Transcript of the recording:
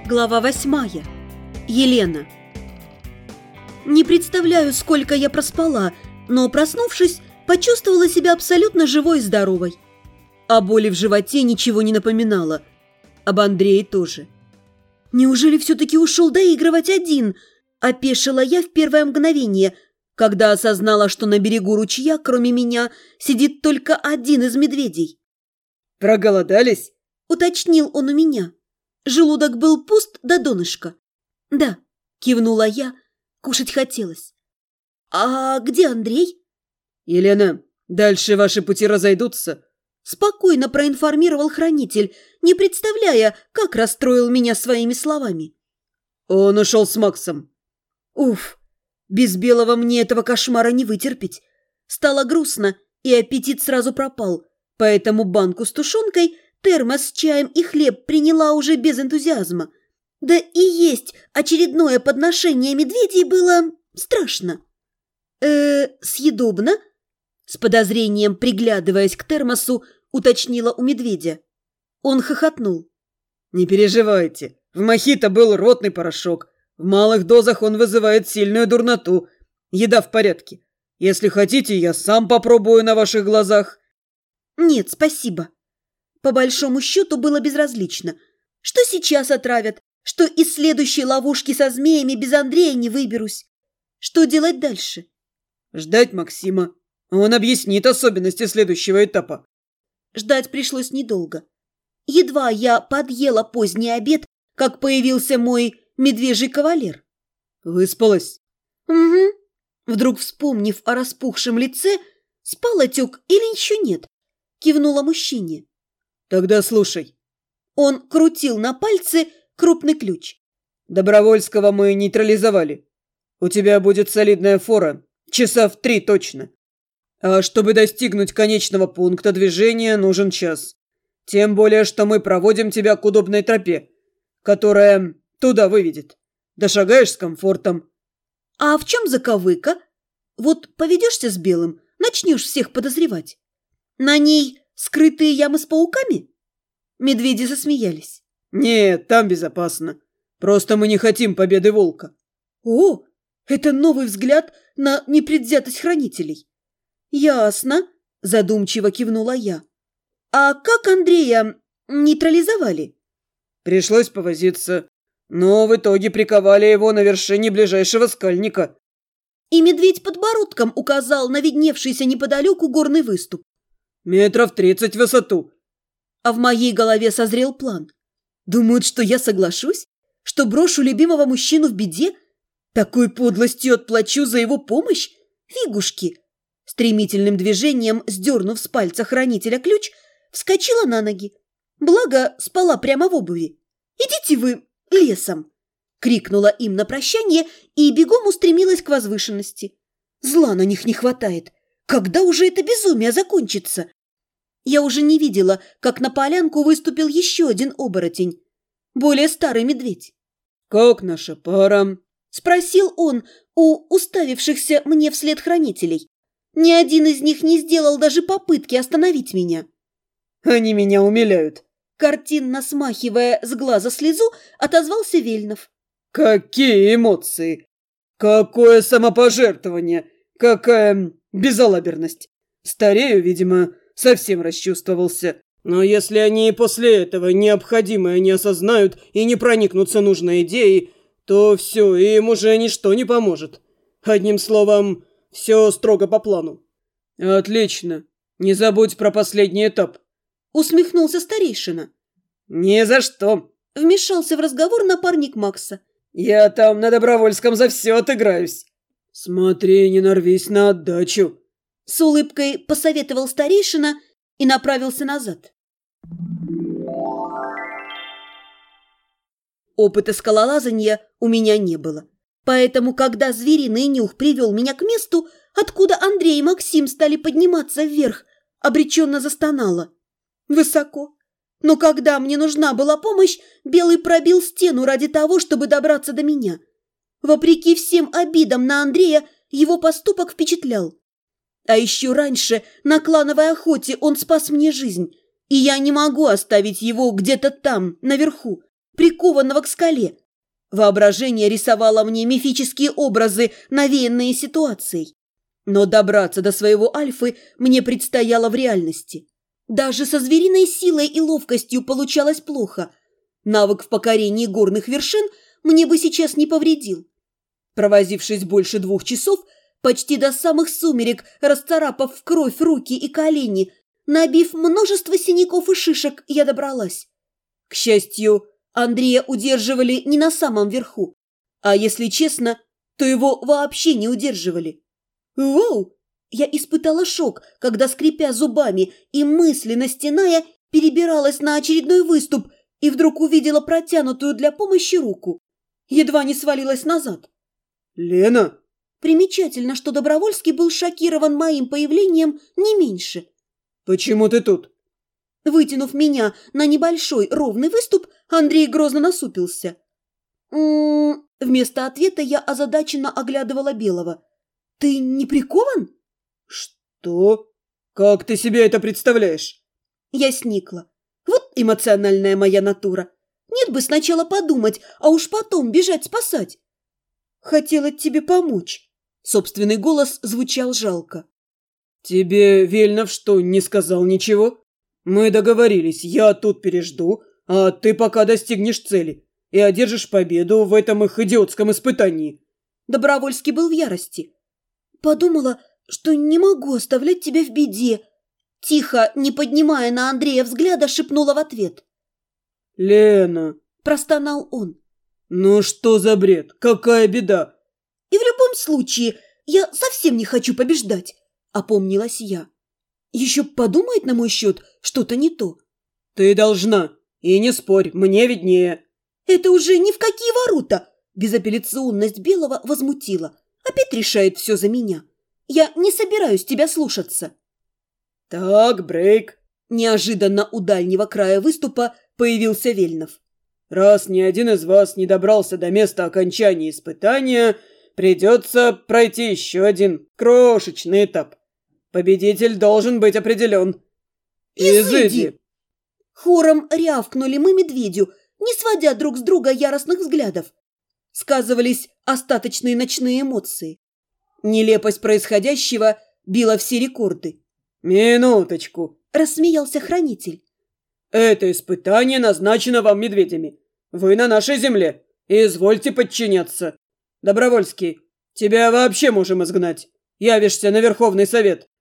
Глава 8. Елена. Не представляю, сколько я проспала, но, проснувшись, почувствовала себя абсолютно живой и здоровой. О боли в животе ничего не напоминало. Об Андрее тоже. Неужели все-таки ушел доигрывать один? Опешила я в первое мгновение, когда осознала, что на берегу ручья, кроме меня, сидит только один из медведей. «Проголодались?» — уточнил он у меня. Желудок был пуст до донышка. «Да», — кивнула я, кушать хотелось. «А где Андрей?» «Елена, дальше ваши пути разойдутся», — спокойно проинформировал хранитель, не представляя, как расстроил меня своими словами. «Он ушел с Максом». Уф, без Белого мне этого кошмара не вытерпеть. Стало грустно, и аппетит сразу пропал, поэтому банку с тушенкой, термос с чаем и хлеб приняла уже без энтузиазма. Да и есть очередное подношение медведей было страшно. Съедобно?» С подозрением, приглядываясь к термосу, уточнила у медведя. Он хохотнул. «Не переживайте, в мохито был ротный порошок. В малых дозах он вызывает сильную дурноту. Еда в порядке. Если хотите, я сам попробую на ваших глазах». «Нет, спасибо». По большому счету было безразлично. Что сейчас отравят, что из следующей ловушки со змеями без Андрея не выберусь. Что делать дальше? «Ждать Максима. Он объяснит особенности следующего этапа». Ждать пришлось недолго. Едва я подъела поздний обед, как появился мой медвежий кавалер. «Выспалась?» «Угу». Вдруг, вспомнив о распухшем лице, спал отек или еще нет, кивнула мужчине. «Тогда слушай». Он крутил на пальце крупный ключ. «Добровольского мы нейтрализовали. У тебя будет солидная фора, часа в 3 точно. А чтобы достигнуть конечного пункта движения, нужен час. Тем более, что мы проводим тебя к удобной тропе, которая туда выведет. Дошагаешь с комфортом». «А в чем заковыка? Вот поведешься с Белым, начнешь всех подозревать. На ней скрытые ямы с пауками?» Медведи засмеялись. «Нет, там безопасно. Просто мы не хотим победы волка». «О, это новый взгляд на непредвзятость хранителей». «Ясно», – задумчиво кивнула я. «А как Андрея нейтрализовали?» «Пришлось повозиться, но в итоге приковали его на вершине ближайшего скальника». И медведь подбородком указал на видневшийся неподалеку горный выступ. «Метров 30 в высоту». А в моей голове созрел план. Думают, что я соглашусь? Что брошу любимого мужчину в беде? Такой подлостью отплачу за его помощь? Фигушки! Стремительным движением, сдернув с пальца хранителя ключ, вскочила на ноги. Благо, спала прямо в обуви. «Идите вы лесом!» Крикнула им на прощание и бегом устремилась к возвышенности. Зла на них не хватает. Когда уже это безумие закончится? Я уже не видела, как на полянку выступил еще один оборотень. Более старый медведь. «Как наша пара?» – спросил он у уставившихся мне вслед хранителей. Ни один из них не сделал даже попытки остановить меня. «Они меня умиляют», – картинно смахивая с глаза слезу, отозвался Вельнов. «Какие эмоции! Какое самопожертвование! Какая безалаберность! Старею, видимо, совсем расчувствовался. Но если они и после этого необходимое не осознают и не проникнутся нужной идеей, то все, им уже ничто не поможет. Одним словом, все строго по плану». «Отлично. Не забудь про последний этап», — усмехнулся старейшина. «Ни за что», — вмешался в разговор напарник Макса. «Я там на Добровольском за все отыграюсь». «Смотри, не нарвись на отдачу», — с улыбкой посоветовал старейшина и направился назад. Опыта скалолазания у меня не было. Поэтому, когда звериный нюх привел меня к месту, откуда Андрей и Максим стали подниматься вверх, обреченно застонала. Высоко. Но когда мне нужна была помощь, Белый пробил стену ради того, чтобы добраться до меня. Вопреки всем обидам на Андрея, его поступок впечатлял. А еще раньше на клановой охоте он спас мне жизнь, и я не могу оставить его где-то там, наверху, прикованного к скале. Воображение рисовало мне мифические образы, навеянные ситуацией. Но добраться до своего Альфы мне предстояло в реальности. Даже со звериной силой и ловкостью получалось плохо. Навык в покорении горных вершин мне бы сейчас не повредил. Провозившись больше 2 часов, почти до самых сумерек, расцарапав в кровь руки и колени, набив множество синяков и шишек, я добралась. К счастью, Андрея удерживали не на самом верху, а если честно, то его вообще не удерживали. Вау! Я испытала шок, когда, скрипя зубами и мысленно стеная, перебиралась на очередной выступ и вдруг увидела протянутую для помощи руку. Едва не свалилась назад. «Лена!» Примечательно, что Добровольский был шокирован моим появлением не меньше. «Почему ты тут?» Вытянув меня на небольшой ровный выступ, Андрей грозно насупился. Вместо ответа я озадаченно оглядывала Белого. «Ты не прикован?» «Что? Как ты себе это представляешь?» Я сникла. Вот эмоциональная моя натура. Нет бы сначала подумать, а уж потом бежать спасать. Хотела тебе помочь. Собственный голос звучал жалко. «Тебе Вельнов что, не сказал ничего? Мы договорились, я тут пережду, а ты пока достигнешь цели и одержишь победу в этом их идиотском испытании». Добровольский был в ярости. Подумала, что не могу оставлять тебя в беде. Тихо, не поднимая на Андрея взгляда, шепнула в ответ. «Лена!» – простонал он. «Ну что за бред? Какая беда?» «И в любом случае, я совсем не хочу побеждать», – опомнилась я. «Еще подумает на мой счет что-то не то». «Ты должна. И не спорь, мне виднее». «Это уже ни в какие ворота!» Безапелляционность Белого возмутила. «Опять решает все за меня. Я не собираюсь тебя слушаться». «Так, брейк». Неожиданно у дальнего края выступа появился Вельнов. «Раз ни один из вас не добрался до места окончания испытания, придется пройти еще один крошечный этап. Победитель должен быть определен». «Изыди!» Хором рявкнули мы медведю, не сводя друг с друга яростных взглядов. Сказывались остаточные ночные эмоции. Нелепость происходящего била все рекорды. «Минуточку», – рассмеялся хранитель. «Это испытание назначено вам медведями. Вы на нашей земле. Извольте подчиняться. Добровольский, тебя вообще можем изгнать. Явишься на Верховный Совет».